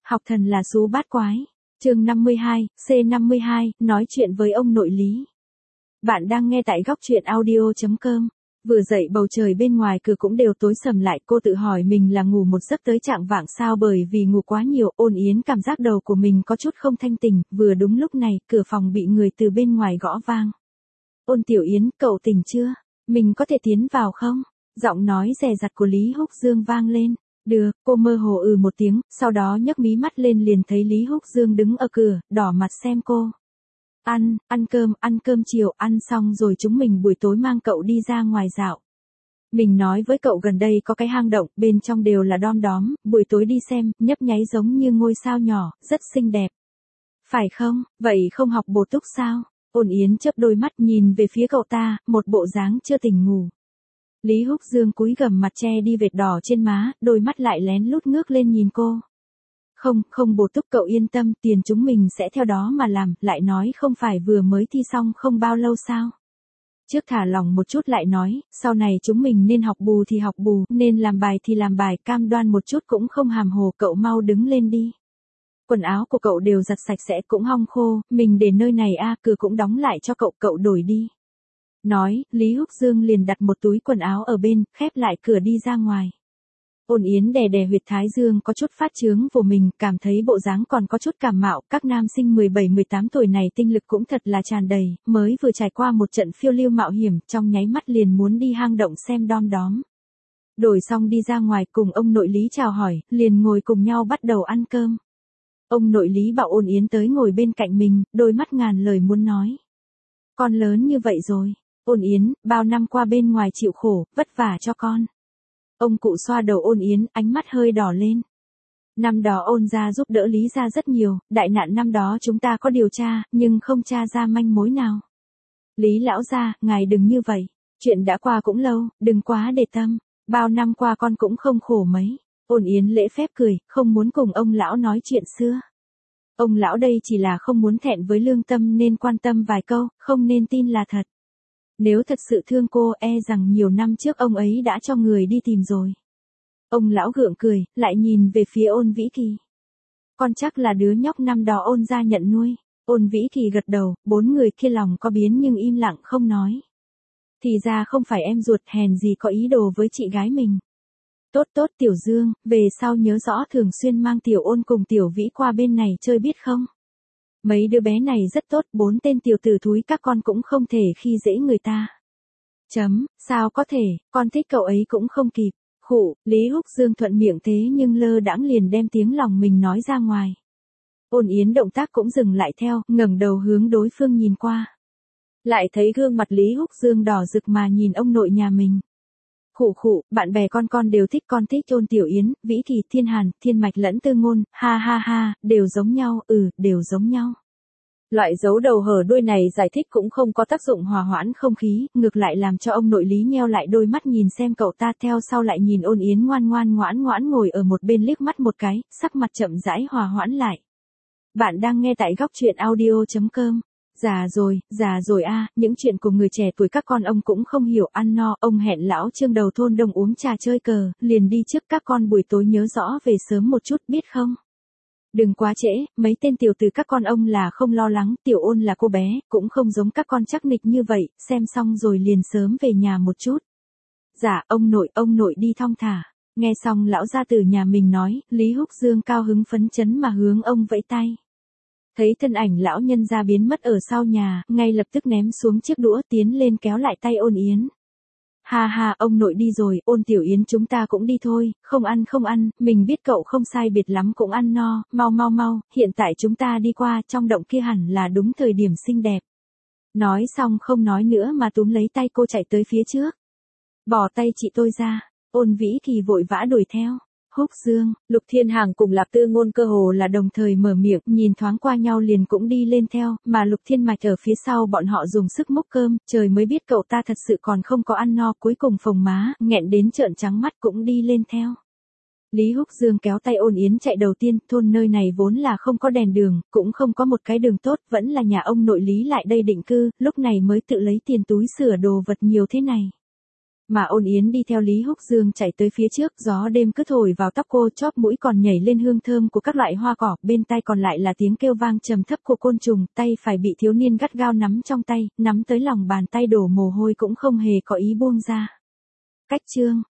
Học thần là sú bát quái. Chương 52, C52, nói chuyện với ông nội Lý. Bạn đang nghe tại góc truyện audio.com. Vừa dậy bầu trời bên ngoài cửa cũng đều tối sầm lại, cô tự hỏi mình là ngủ một giấc tới trạng vạng sao, bởi vì ngủ quá nhiều. Ôn Yến cảm giác đầu của mình có chút không thanh tỉnh, vừa đúng lúc này, cửa phòng bị người từ bên ngoài gõ vang. Ôn Tiểu Yến, cậu tỉnh chưa? Mình có thể tiến vào không? Giọng nói dè dặt của Lý Húc Dương vang lên. Được, cô mơ hồ một tiếng, sau đó nhấc mí mắt lên liền thấy Lý Húc Dương đứng ở cửa, đỏ mặt xem cô. Ăn cơm chiều, ăn xong rồi chúng mình buổi tối mang cậu đi ra ngoài dạo. Mình nói với cậu gần đây có cái hang động, bên trong đều là đom đóm, buổi tối đi xem, nhấp nháy giống như ngôi sao nhỏ, rất xinh đẹp. Phải không, vậy không học bổ túc sao? Ôn Yến chớp đôi mắt nhìn về phía cậu ta, một bộ dáng chưa tỉnh ngủ. Lý Húc Dương cúi gằm mặt che đi vệt đỏ trên má, đôi mắt lại lén lút ngước lên nhìn cô. Không bổ túc, cậu yên tâm, tiền chúng mình sẽ theo đó mà làm, lại nói không phải vừa mới thi xong không bao lâu sao. Trước thả lòng một chút lại nói, sau này chúng mình nên học bù thì học bù, nên làm bài thì làm bài, cam đoan một chút cũng không hàm hồ, cậu mau đứng lên đi. Quần áo của cậu đều giặt sạch sẽ cũng hong khô, mình để nơi này cửa cũng đóng lại cho cậu đổi đi. Nói, Lý Húc Dương liền đặt một túi quần áo ở bên, khép lại cửa đi ra ngoài. Ôn Yến đè huyệt thái dương có chút phát chướng của mình, cảm thấy bộ dáng còn có chút cảm mạo, các nam sinh 17-18 tuổi này tinh lực cũng thật là tràn đầy, mới vừa trải qua một trận phiêu lưu mạo hiểm, trong nháy mắt liền muốn đi hang động xem đom đóm. Đổi xong đi ra ngoài cùng ông nội Lý chào hỏi, liền ngồi cùng nhau bắt đầu ăn cơm. Ông nội Lý bảo Ôn Yến tới ngồi bên cạnh mình, đôi mắt ngàn lời muốn nói. Con lớn như vậy rồi. Ôn Yến, bao năm qua bên ngoài chịu khổ, vất vả cho con. Ông cụ xoa đầu Ôn Yến, ánh mắt hơi đỏ lên. Năm đó Ôn gia giúp đỡ Lý gia rất nhiều, đại nạn năm đó chúng ta có điều tra, nhưng không tra ra manh mối nào. Lý lão gia, ngài đừng như vậy. Chuyện đã qua cũng lâu, đừng quá để tâm. Bao năm qua con cũng không khổ mấy. Ôn Yến lễ phép cười, không muốn cùng ông lão nói chuyện xưa. Ông lão đây chỉ là không muốn thẹn với lương tâm nên quan tâm vài câu, không nên tin là thật. Nếu thật sự thương cô, rằng nhiều năm trước ông ấy đã cho người đi tìm rồi. Ông lão gượng cười, lại nhìn về phía Ôn Vĩ Kỳ. Con chắc là đứa nhóc năm đó Ôn gia nhận nuôi. Ôn Vĩ Kỳ gật đầu, bốn người kia lòng có biến nhưng im lặng không nói. Thì ra không phải em ruột, hèn gì có ý đồ với chị gái mình. Tốt Tiểu Dương, về sau nhớ rõ thường xuyên mang Tiểu Ôn cùng Tiểu Vĩ qua bên này chơi biết không? Mấy đứa bé này rất tốt, bốn tên tiểu tử thúi các con cũng không thể khi dễ người ta. Sao có thể, con thích cậu ấy cũng không kịp. Lý Húc Dương thuận miệng thế nhưng lơ đãng liền đem tiếng lòng mình nói ra ngoài. Ôn Yến động tác cũng dừng lại theo, ngẩng đầu hướng đối phương nhìn qua. Lại thấy gương mặt Lý Húc Dương đỏ rực mà nhìn ông nội nhà mình. Bạn bè con đều thích, con thích Ôn Tiểu Yến, Vĩ Kỳ, Thiên Hàn, Thiên Mạch lẫn Tư Ngôn, ha, đều giống nhau, đều giống nhau. Loại giấu đầu hở đuôi này giải thích cũng không có tác dụng hòa hoãn không khí, ngược lại làm cho ông nội Lý nheo lại đôi mắt nhìn xem cậu ta, theo sau lại nhìn Ôn Yến ngoan ngồi ở một bên liếc mắt một cái, sắc mặt chậm rãi hòa hoãn lại. Bạn đang nghe tại góc truyện audio.com. Già rồi những chuyện của người trẻ tuổi các con ông cũng không hiểu, ăn no, ông hẹn lão Trương đầu thôn đông uống trà chơi cờ, liền đi trước, các con buổi tối nhớ rõ về sớm một chút biết không? Đừng quá trễ, mấy tên tiểu tử các con ông là không lo lắng, Tiểu Ôn là cô bé, cũng không giống các con chắc nịch như vậy, xem xong rồi liền sớm về nhà một chút. Dạ, ông nội đi thong thả. Nghe xong lão gia tử nhà mình nói, Lý Húc Dương cao hứng phấn chấn mà hướng ông vẫy tay. Thấy thân ảnh lão nhân gia biến mất ở sau nhà, ngay lập tức ném xuống chiếc đũa tiến lên kéo lại tay Ôn Yến. Ha, ông nội đi rồi, Ôn Tiểu Yến chúng ta cũng đi thôi, không ăn, mình biết cậu không sai biệt lắm cũng ăn no, mau, hiện tại chúng ta đi qua, trong động kia hẳn là đúng thời điểm xinh đẹp. Nói xong không nói nữa mà túm lấy tay cô chạy tới phía trước. Bỏ tay chị tôi ra, Ôn Vĩ Kỳ vội vã đuổi theo. Húc Dương, Lục Thiên Hàng cùng Lạp Tư Ngôn cơ hồ là đồng thời mở miệng, nhìn thoáng qua nhau liền cũng đi lên theo, mà Lục Thiên Mạch ở phía sau bọn họ dùng sức múc cơm, trời mới biết cậu ta thật sự còn không có ăn no, cuối cùng phồng má, nghẹn đến trợn trắng mắt cũng đi lên theo. Lý Húc Dương kéo tay Ôn Yến chạy đầu tiên, thôn nơi này vốn là không có đèn đường, cũng không có một cái đường tốt, vẫn là nhà ông nội Lý lại đây định cư, lúc này mới tự lấy tiền túi sửa đồ vật nhiều thế này. Mà Ôn Yến đi theo Lý Húc Dương chạy tới phía trước, gió đêm cứ thổi vào tóc cô, chóp mũi còn nhảy lên hương thơm của các loại hoa cỏ, bên tai còn lại là tiếng kêu vang trầm thấp của côn trùng, tay phải bị thiếu niên gắt gao nắm trong tay, nắm tới lòng bàn tay đổ mồ hôi cũng không hề có ý buông ra. Cách chương